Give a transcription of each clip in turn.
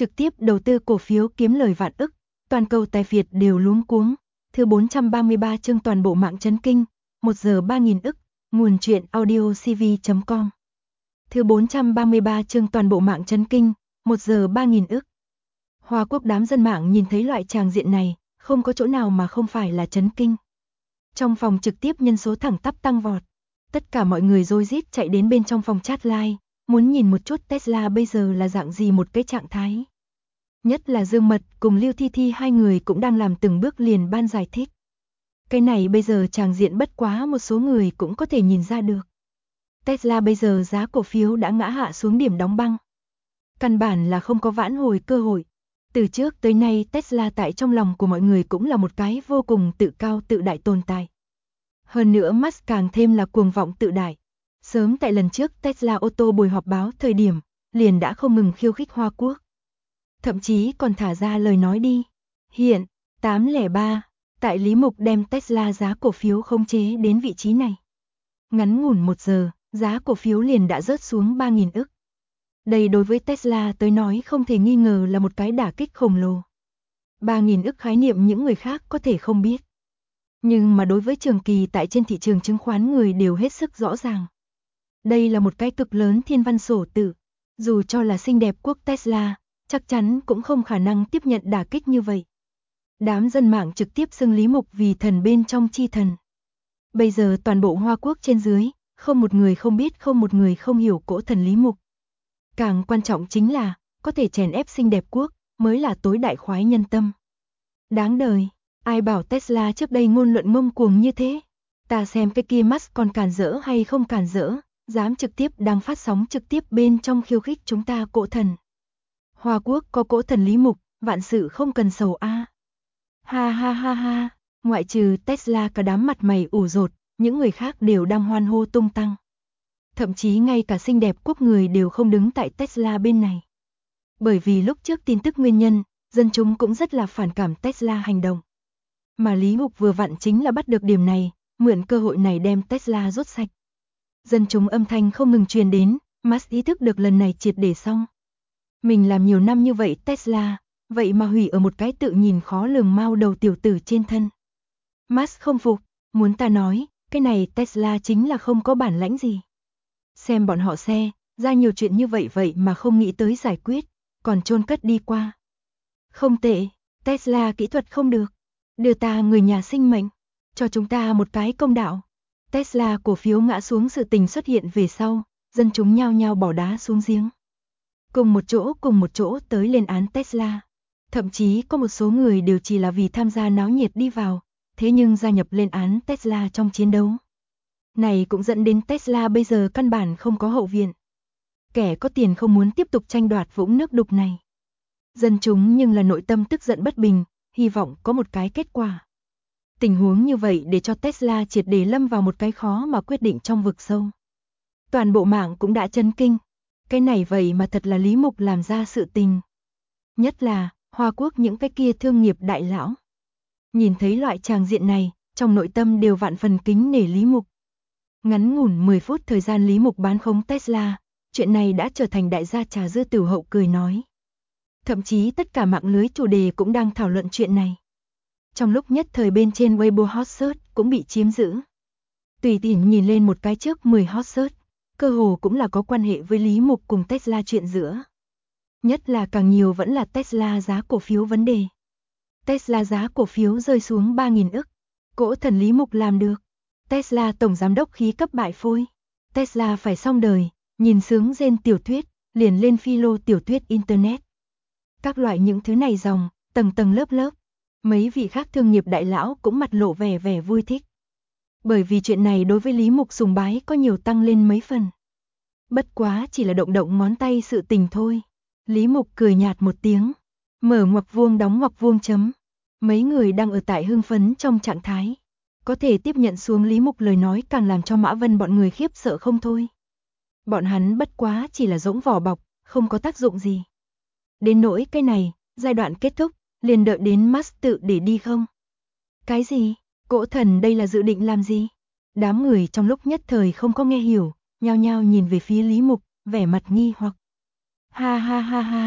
trực tiếp đầu tư cổ phiếu kiếm lời vạn ức, toàn cầu tài phiệt đều luống cuống. Thứ 433 chương toàn bộ mạng chấn kinh, 1 giờ 3.000 ức, nguồn truyện audiocv.com. Thứ 433 chương toàn bộ mạng chấn kinh, 1 giờ 3.000 ức. Hoa Quốc đám dân mạng nhìn thấy loại tràng diện này, không có chỗ nào mà không phải là chấn kinh. Trong phòng trực tiếp nhân số thẳng tắp tăng vọt. Tất cả mọi người rối rít chạy đến bên trong phòng chat live, muốn nhìn một chút Tesla bây giờ là dạng gì một cái trạng thái. Nhất là Dương Mật cùng Lưu Thi Thi hai người cũng đang làm từng bước liền ban giải thích. Cái này bây giờ tràng diện bất quá một số người cũng có thể nhìn ra được. Tesla bây giờ giá cổ phiếu đã ngã hạ xuống điểm đóng băng. Căn bản là không có vãn hồi cơ hội. Từ trước tới nay Tesla tại trong lòng của mọi người cũng là một cái vô cùng tự cao tự đại tồn tại. Hơn nữa Musk càng thêm là cuồng vọng tự đại. Sớm tại lần trước Tesla ô tô buổi họp báo thời điểm, liền đã không ngừng khiêu khích Hoa Quốc. Thậm chí còn thả ra lời nói đi. Hiện, 803, tại Lý Mục đem Tesla giá cổ phiếu khống chế đến vị trí này. Ngắn ngủn 1 giờ, giá cổ phiếu liền đã rớt xuống 3.000 ức. Đây đối với Tesla tới nói không thể nghi ngờ là một cái đả kích khổng lồ. 3.000 ức khái niệm những người khác có thể không biết. Nhưng mà đối với Trường Kỳ tại trên thị trường chứng khoán người đều hết sức rõ ràng. Đây là một cái cực lớn thiên văn sổ tự. Dù cho là xinh đẹp quốc Tesla, chắc chắn cũng không khả năng tiếp nhận đả kích như vậy. Đám dân mạng trực tiếp xưng Lý Mục vì thần bên trong chi thần. Bây giờ toàn bộ Hoa Quốc trên dưới, không một người không biết, không một người không hiểu cỗ thần Lý Mục. Càng quan trọng chính là, có thể chèn ép xinh đẹp quốc, mới là tối đại khoái nhân tâm. Đáng đời, ai bảo Tesla trước đây ngôn luận ngông cuồng như thế. Ta xem cái kia Musk còn cản rỡ hay không cản rỡ, dám trực tiếp đang phát sóng trực tiếp bên trong khiêu khích chúng ta cỗ thần. Hoa Quốc có cỗ thần Lý Mục, vạn sự không cần sầu a. Ha ha ha ha, ngoại trừ Tesla cả đám mặt mày ủ rột, những người khác đều đang hoan hô tung tăng. Thậm chí ngay cả xinh đẹp quốc người đều không đứng tại Tesla bên này. Bởi vì lúc trước tin tức nguyên nhân, dân chúng cũng rất là phản cảm Tesla hành động. Mà Lý Mục vừa vặn chính là bắt được điểm này, mượn cơ hội này đem Tesla rút sạch. Dân chúng âm thanh không ngừng truyền đến, Musk ý thức được lần này triệt để xong. Mình làm nhiều năm như vậy Tesla, vậy mà hủy ở một cái tự nhìn khó lường mao đầu tiểu tử trên thân. Musk không phục, muốn ta nói, cái này Tesla chính là không có bản lãnh gì. Xem bọn họ xe, ra nhiều chuyện như vậy mà không nghĩ tới giải quyết, còn chôn cất đi qua. Không tệ, Tesla kỹ thuật không được. Đưa ta người nhà sinh mệnh, cho chúng ta một cái công đạo. Tesla cổ phiếu ngã xuống sự tình xuất hiện về sau, dân chúng nhao nhao bỏ đá xuống giếng. Cùng một chỗ tới lên án Tesla. Thậm chí có một số người đều chỉ là vì tham gia náo nhiệt đi vào, thế nhưng gia nhập lên án Tesla trong chiến đấu. Này cũng dẫn đến Tesla bây giờ căn bản không có hậu viện. Kẻ có tiền không muốn tiếp tục tranh đoạt vũng nước đục này. Dân chúng nhưng là nội tâm tức giận bất bình, hy vọng có một cái kết quả. Tình huống như vậy để cho Tesla triệt để lâm vào một cái khó mà quyết định trong vực sâu. Toàn bộ mạng cũng đã chấn kinh. Cái này vậy mà thật là Lý Mục làm ra sự tình. Nhất là, Hoa Quốc những cái kia thương nghiệp đại lão. Nhìn thấy loại tràng diện này, trong nội tâm đều vạn phần kính nể Lý Mục. Ngắn ngủn 10 phút thời gian Lý Mục bán khống Tesla, chuyện này đã trở thành đại gia trà dưa Tử Hậu cười nói. Thậm chí tất cả mạng lưới chủ đề cũng đang thảo luận chuyện này. Trong lúc nhất thời bên trên Weibo hot search cũng bị chiếm giữ. Tùy tiện nhìn lên một cái trước 10 hot search, cơ hồ cũng là có quan hệ với Lý Mục cùng Tesla chuyện giữa. Nhất là càng nhiều vẫn là Tesla giá cổ phiếu vấn đề. Tesla giá cổ phiếu rơi xuống 3.000 ức. Cỗ thần Lý Mục làm được. Tesla tổng giám đốc khí cấp bại phôi. Tesla phải xong đời, nhìn sướng rên tiểu thuyết, liền lên philo tiểu thuyết internet. Các loại những thứ này dòng, tầng tầng lớp lớp. Mấy vị khác thương nghiệp đại lão cũng mặt lộ vẻ vui thích. Bởi vì chuyện này đối với Lý Mục sùng bái có nhiều tăng lên mấy phần. Bất quá chỉ là động động ngón tay sự tình thôi. Lý Mục cười nhạt một tiếng. Mở ngoặc vuông đóng ngoặc vuông chấm. Mấy người đang ở tại hưng phấn trong trạng thái. Có thể tiếp nhận xuống Lý Mục lời nói càng làm cho Mã Vân bọn người khiếp sợ không thôi. Bọn hắn bất quá chỉ là dỗng vỏ bọc, không có tác dụng gì. Đến nỗi cái này, giai đoạn kết thúc, liền đợi đến Musk tự để đi không? Cái gì? Cỗ thần đây là dự định làm gì? Đám người trong lúc nhất thời không có nghe hiểu, nhao nhao nhìn về phía Lý Mục, vẻ mặt nghi hoặc. Ha ha ha ha,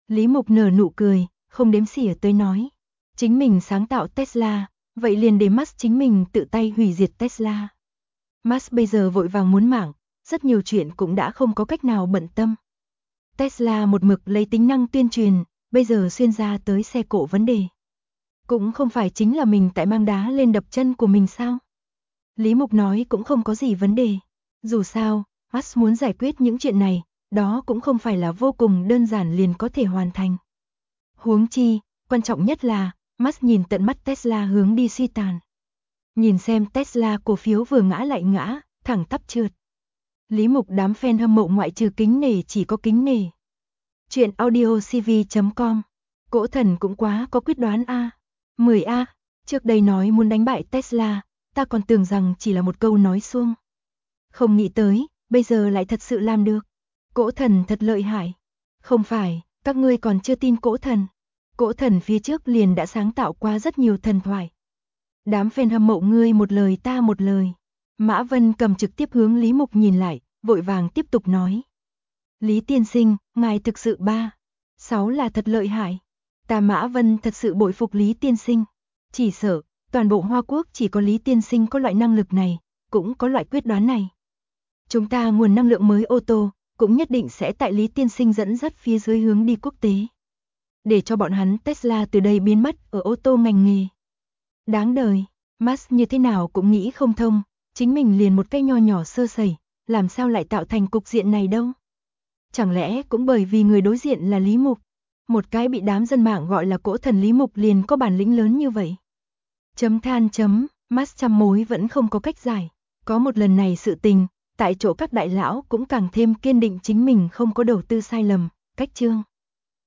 Lý Mục nở nụ cười, không đếm xỉa tới nói. Chính mình sáng tạo Tesla, vậy liền để Musk chính mình tự tay hủy diệt Tesla. Musk bây giờ vội vàng muốn mạng, rất nhiều chuyện cũng đã không có cách nào bận tâm. Tesla một mực lấy tính năng tuyên truyền, bây giờ xuyên ra tới xe cộ vấn đề. Cũng không phải chính là mình tại mang đá lên đập chân của mình sao? Lý Mục nói cũng không có gì vấn đề. Dù sao, Musk muốn giải quyết những chuyện này, đó cũng không phải là vô cùng đơn giản liền có thể hoàn thành. Huống chi, quan trọng nhất là, Musk nhìn tận mắt Tesla hướng đi suy tàn. Nhìn xem Tesla cổ phiếu vừa ngã lại ngã, thẳng tắp trượt. Lý Mục đám fan hâm mộ ngoại trừ kính nể chỉ có kính nể. Chuyện audiocv.com. Cỗ thần cũng quá có quyết đoán a. 10A, trước đây nói muốn đánh bại Tesla, ta còn tưởng rằng chỉ là một câu nói suông. Không nghĩ tới, bây giờ lại thật sự làm được. Cỗ thần thật lợi hại. Không phải, các ngươi còn chưa tin cỗ thần. Cỗ thần phía trước liền đã sáng tạo qua rất nhiều thần thoại. Đám fan hâm mộ ngươi một lời ta một lời. Mã Vân cầm trực tiếp hướng Lý Mục nhìn lại, vội vàng tiếp tục nói. Lý tiên sinh, ngài thực sự 6 là thật lợi hại. Ta Mã Vân thật sự bội phục Lý tiên sinh. Chỉ sợ, toàn bộ Hoa Quốc chỉ có Lý tiên sinh có loại năng lực này, cũng có loại quyết đoán này. Chúng ta nguồn năng lượng mới ô tô, cũng nhất định sẽ tại Lý tiên sinh dẫn dắt phía dưới hướng đi quốc tế. Để cho bọn hắn Tesla từ đây biến mất ở ô tô ngành nghề. Đáng đời, Musk như thế nào cũng nghĩ không thông, chính mình liền một cái nho nhỏ sơ sẩy, làm sao lại tạo thành cục diện này đâu. Chẳng lẽ cũng bởi vì người đối diện là Lý Mục, một cái bị đám dân mạng gọi là cỗ thần Lý Mục liền có bản lĩnh lớn như vậy. Musk trăm mối vẫn không có cách giải, có một lần này sự tình, tại chỗ các đại lão cũng càng thêm kiên định chính mình không có đầu tư sai lầm, cách chương.